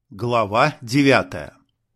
Глава 9.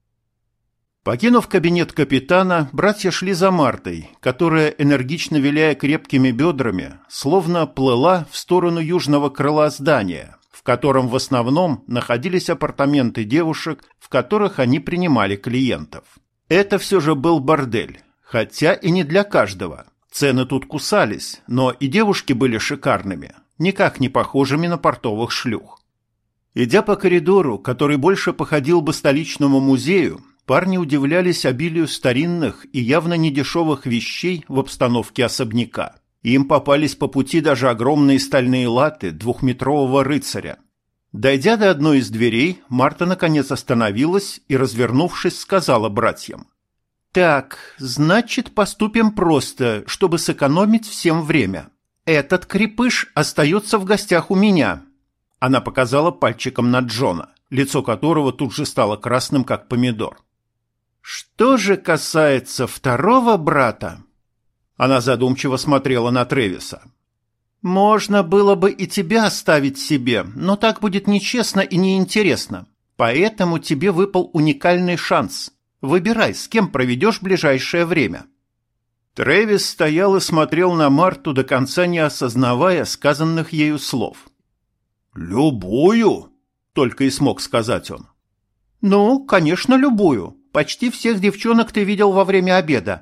Покинув кабинет капитана, братья шли за Мартой, которая, энергично виляя крепкими бедрами, словно плыла в сторону южного крыла здания, в котором в основном находились апартаменты девушек, в которых они принимали клиентов. Это все же был бордель, хотя и не для каждого. Цены тут кусались, но и девушки были шикарными, никак не похожими на портовых шлюх. Идя по коридору, который больше походил бы столичному музею, парни удивлялись обилию старинных и явно недешевых вещей в обстановке особняка. Им попались по пути даже огромные стальные латы двухметрового рыцаря. Дойдя до одной из дверей, Марта наконец остановилась и, развернувшись, сказала братьям: «Так, значит, поступим просто, чтобы сэкономить всем время. Этот крепыш остается в гостях у меня». Она показала пальчиком на Джона, лицо которого тут же стало красным, как помидор. «Что же касается второго брата?» Она задумчиво смотрела на Трэвиса. «Можно было бы и тебя оставить себе, но так будет нечестно и неинтересно. Поэтому тебе выпал уникальный шанс. Выбирай, с кем проведешь ближайшее время». Трэвис стоял и смотрел на Марту, до конца не осознавая сказанных ею слов. «Любую?» — только и смог сказать он. «Ну, конечно, любую. Почти всех девчонок ты видел во время обеда».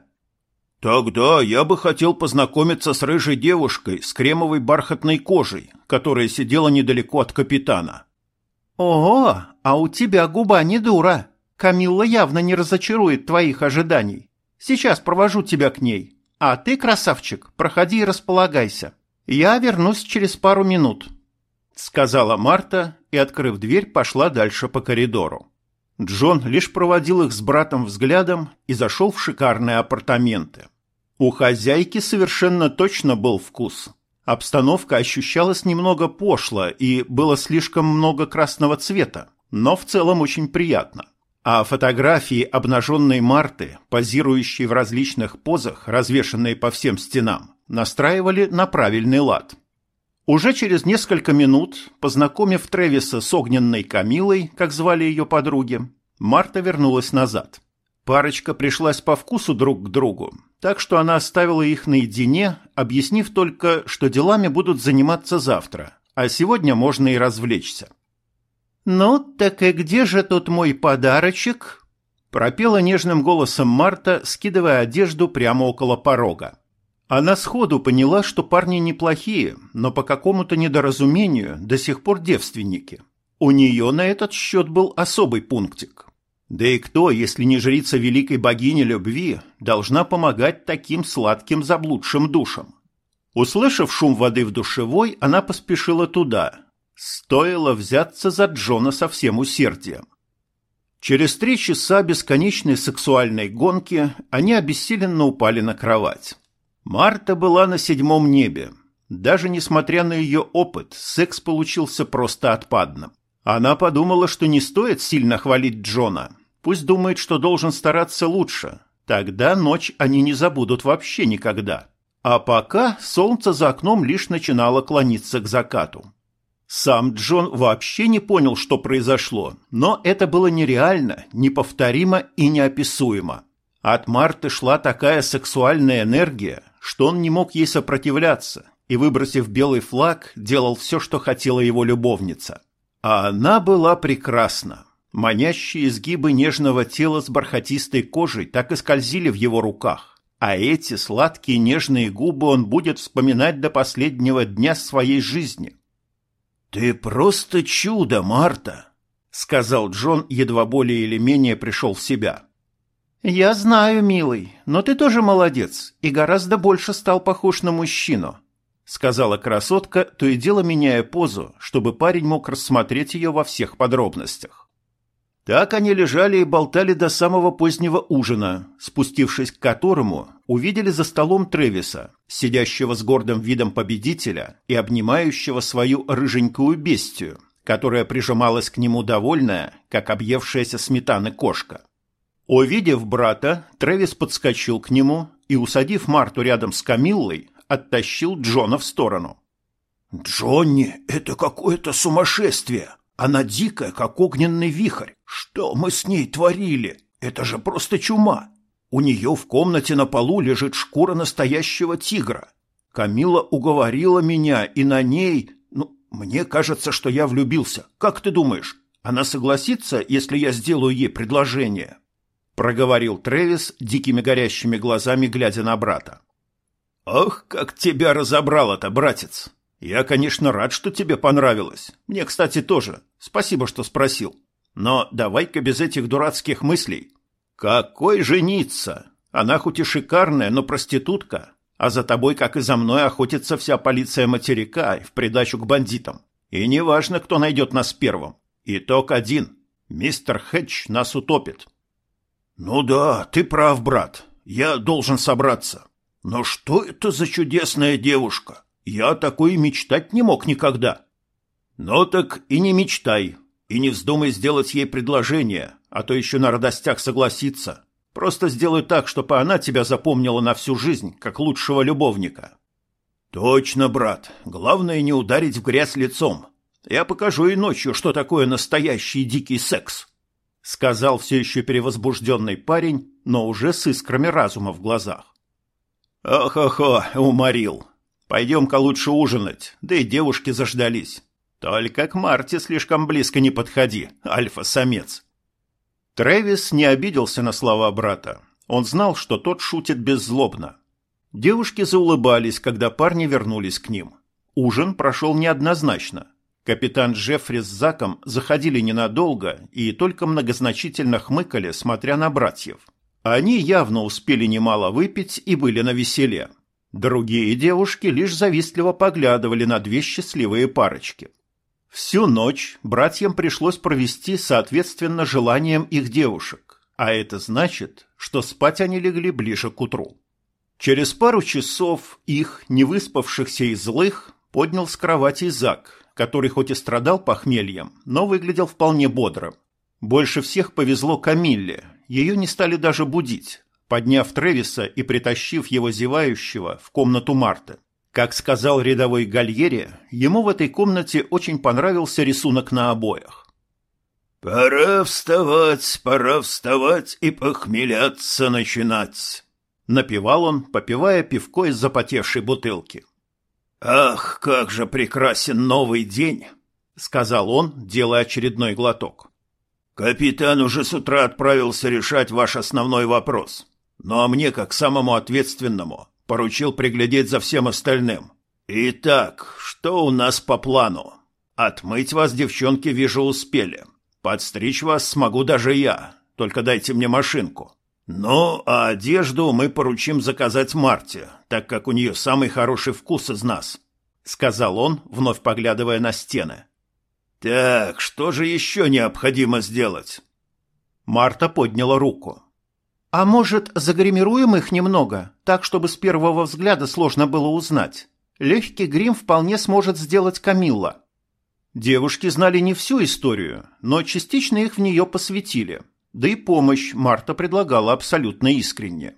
«Тогда я бы хотел познакомиться с рыжей девушкой с кремовой бархатной кожей, которая сидела недалеко от капитана». «Ого, а у тебя губа не дура. Камилла явно не разочарует твоих ожиданий. Сейчас провожу тебя к ней. А ты, красавчик, проходи и располагайся. Я вернусь через пару минут», — сказала Марта и, открыв дверь, пошла дальше по коридору. Джон лишь проводил их с братом взглядом и зашел в шикарные апартаменты. У хозяйки совершенно точно был вкус. Обстановка ощущалась немного пошло и было слишком много красного цвета, но в целом очень приятно. А фотографии обнаженной Марты, позирующей в различных позах, развешанные по всем стенам, настраивали на правильный лад. Уже через несколько минут, познакомив Трэвиса с огненной Камилой, как звали ее подруги, Марта вернулась назад. Парочка пришлась по вкусу друг к другу, так что она оставила их наедине, объяснив только, что делами будут заниматься завтра, а сегодня можно и развлечься. «Ну, так и где же тут мой подарочек?» – пропела нежным голосом Марта, скидывая одежду прямо около порога. Она сходу поняла, что парни неплохие, но по какому-то недоразумению до сих пор девственники. У нее на этот счет был особый пунктик. Да и кто, если не жрица великой богини любви, должна помогать таким сладким заблудшим душам? Услышав шум воды в душевой, она поспешила туда. Стоило взяться за Джона со всем усердием. Через 3 часа бесконечной сексуальной гонки они обессиленно упали на кровать. Марта была на 7-м небе. Даже несмотря на ее опыт, секс получился просто отпадным. Она подумала, что не стоит сильно хвалить Джона. Пусть думает, что должен стараться лучше. Тогда ночь они не забудут вообще никогда. А пока солнце за окном лишь начинало клониться к закату. Сам Джон вообще не понял, что произошло, но это было нереально, неповторимо и неописуемо. От Марты шла такая сексуальная энергия, что он не мог ей сопротивляться и, выбросив белый флаг, делал все, что хотела его любовница. А она была прекрасна. Манящие изгибы нежного тела с бархатистой кожей так и скользили в его руках, а эти сладкие нежные губы он будет вспоминать до последнего дня своей жизни. «Ты просто чудо, Марта!» — сказал Джон, едва более или менее пришел в себя. «Я знаю, милый, но ты тоже молодец и гораздо больше стал похож на мужчину», — сказала красотка, то и дело меняя позу, чтобы парень мог рассмотреть ее во всех подробностях. Так они лежали и болтали до самого позднего ужина, спустившись к которому, увидели за столом Трэвиса, сидящего с гордым видом победителя и обнимающего свою рыженькую бестию, которая прижималась к нему довольная, как объевшаяся сметаны кошка. Увидев брата, Трэвис подскочил к нему и, усадив Марту рядом с Камиллой, оттащил Джона в сторону. «Джонни, это какое-то сумасшествие! Она дикая, как огненный вихрь. Что мы с ней творили? Это же просто чума. У нее в комнате на полу лежит шкура настоящего тигра. Камила уговорила меня, и на ней... мне кажется, что я влюбился. Как ты думаешь, она согласится, если я сделаю ей предложение?» Проговорил Трэвис, дикими горящими глазами глядя на брата. «Ох, как тебя разобрало-то, братец! Я, конечно, рад, что тебе понравилось. Мне, кстати, тоже. Спасибо, что спросил. Но давай-ка без этих дурацких мыслей. Какой жениться? Она хоть и шикарная, но проститутка. А за тобой, как и за мной, охотится вся полиция материка в придачу к бандитам. И неважно, кто найдет нас первым. Итог один. Мистер Хэтч нас утопит». «Ну да, ты прав, брат. Я должен собраться. Но что это за чудесная девушка? Я такой и мечтать не мог никогда». «Ну так и не мечтай. И не вздумай сделать ей предложение, а то еще на радостях согласится. Просто сделай так, чтобы она тебя запомнила на всю жизнь, как лучшего любовника». «Точно, брат. Главное не ударить в грязь лицом. Я покажу ей ночью, что такое настоящий дикий секс», — сказал все еще перевозбужденный парень, но уже с искрами разума в глазах. «Ох-охо, уморил. Пойдем-ка лучше ужинать, да и девушки заждались. Только к Марте слишком близко не подходи, альфа-самец». Трэвис не обиделся на слова брата. Он знал, что тот шутит беззлобно. Девушки заулыбались, когда парни вернулись к ним. Ужин прошел неоднозначно. Капитан Джеффри с Заком заходили ненадолго и только многозначительно хмыкали, смотря на братьев. Они явно успели немало выпить и были навеселе. Другие девушки лишь завистливо поглядывали на две счастливые парочки. Всю ночь братьям пришлось провести соответственно желаниям их девушек, а это значит, что спать они легли ближе к утру. Через пару часов их, невыспавшихся и злых, поднял с кровати Зак, который хоть и страдал похмельем, но выглядел вполне бодрым. Больше всех повезло Камилле, ее не стали даже будить, подняв Трэвиса и притащив его зевающего в комнату Марты. Как сказал рядовой Гальери, ему в этой комнате очень понравился рисунок на обоях. пора вставать и похмеляться начинать», — напевал он, попивая пивко из запотевшей бутылки. «Ах, как же прекрасен новый день!» — сказал он, делая очередной глоток. «Капитан уже с утра отправился решать ваш основной вопрос. Ну а мне, как самому ответственному, поручил приглядеть за всем остальным. Итак, что у нас по плану? Отмыть вас, девчонки, вижу, успели. Подстричь вас смогу даже я, только дайте мне машинку. Ну, а одежду мы поручим заказать Марте, так как у нее самый хороший вкус из нас», — сказал он, вновь поглядывая на стены. «Так, что же еще необходимо сделать?» Марта подняла руку. «А может, загримируем их немного, так, чтобы с первого взгляда сложно было узнать? Легкий грим вполне сможет сделать Камилла». Девушки знали не всю историю, но частично их в нее посвятили. Да и помощь Марта предлагала абсолютно искренне.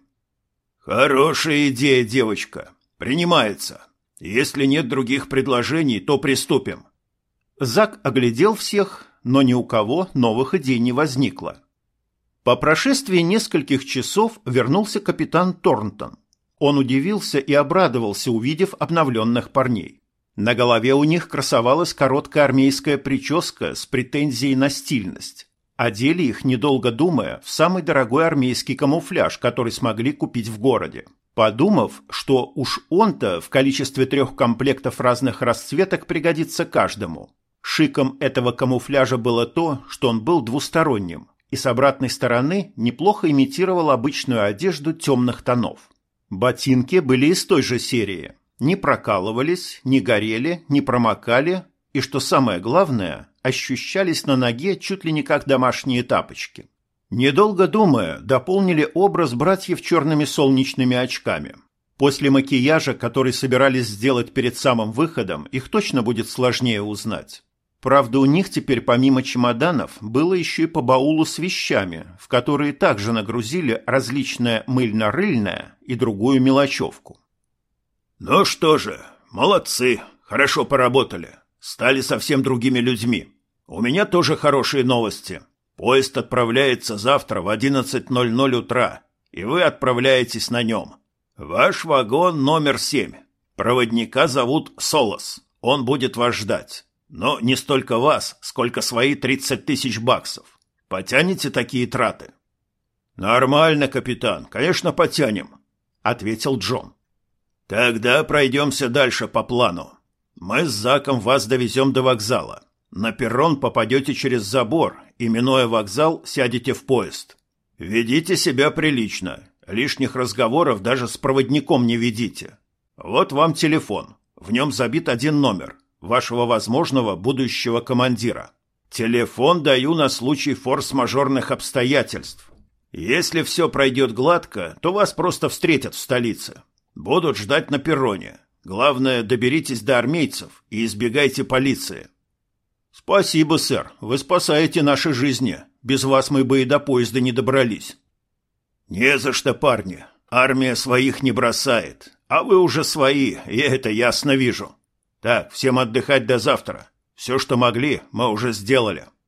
«Хорошая идея, девочка. Принимается. Если нет других предложений, то приступим». Зак оглядел всех, но ни у кого новых идей не возникло. По прошествии нескольких часов вернулся капитан Торнтон. Он удивился и обрадовался, увидев обновленных парней. На голове у них красовалась короткая армейская прическа с претензией на стильность. Одели их, недолго думая, в самый дорогой армейский камуфляж, который смогли купить в городе. Подумав, что уж он-то в количестве 3 комплектов разных расцветок пригодится каждому. Шиком этого камуфляжа было то, что он был двусторонним, и с обратной стороны неплохо имитировал обычную одежду темных тонов. Ботинки были из той же серии. Не прокалывались, не горели, не промокали, и, что самое главное, ощущались на ноге чуть ли не как домашние тапочки. Недолго думая, дополнили образ братьев черными солнечными очками. После макияжа, который собирались сделать перед самым выходом, их точно будет сложнее узнать. Правда, у них теперь помимо чемоданов было еще и по баулу с вещами, в которые также нагрузили различное мыльно-рыльное и другую мелочевку. «Ну что же, молодцы, хорошо поработали, стали совсем другими людьми. У меня тоже хорошие новости. Поезд отправляется завтра в 11:00 утра, и вы отправляетесь на нем. Ваш вагон номер 7. Проводника зовут Солос. Он будет вас ждать. Но не столько вас, сколько свои 30 000 баксов. Потянете такие траты? Нормально, капитан, конечно, потянем, ответил Джон. Тогда пройдемся дальше по плану. Мы с Заком вас довезем до вокзала. На перрон попадете через забор и, минуя вокзал, сядете в поезд. Ведите себя прилично. Лишних разговоров даже с проводником не ведите. Вот вам телефон. В нем забит один номер. Вашего возможного будущего командира. Телефон даю на случай форс-мажорных обстоятельств. Если все пройдет гладко, то вас просто встретят в столице. Будут ждать на перроне. Главное, доберитесь до армейцев и избегайте полиции. Спасибо, сэр. Вы спасаете наши жизни. Без вас мы бы и до поезда не добрались. Не за что, парни. Армия своих не бросает. А вы уже свои, я это ясно вижу. Так, всем отдыхать до завтра. Все, что могли, мы уже сделали.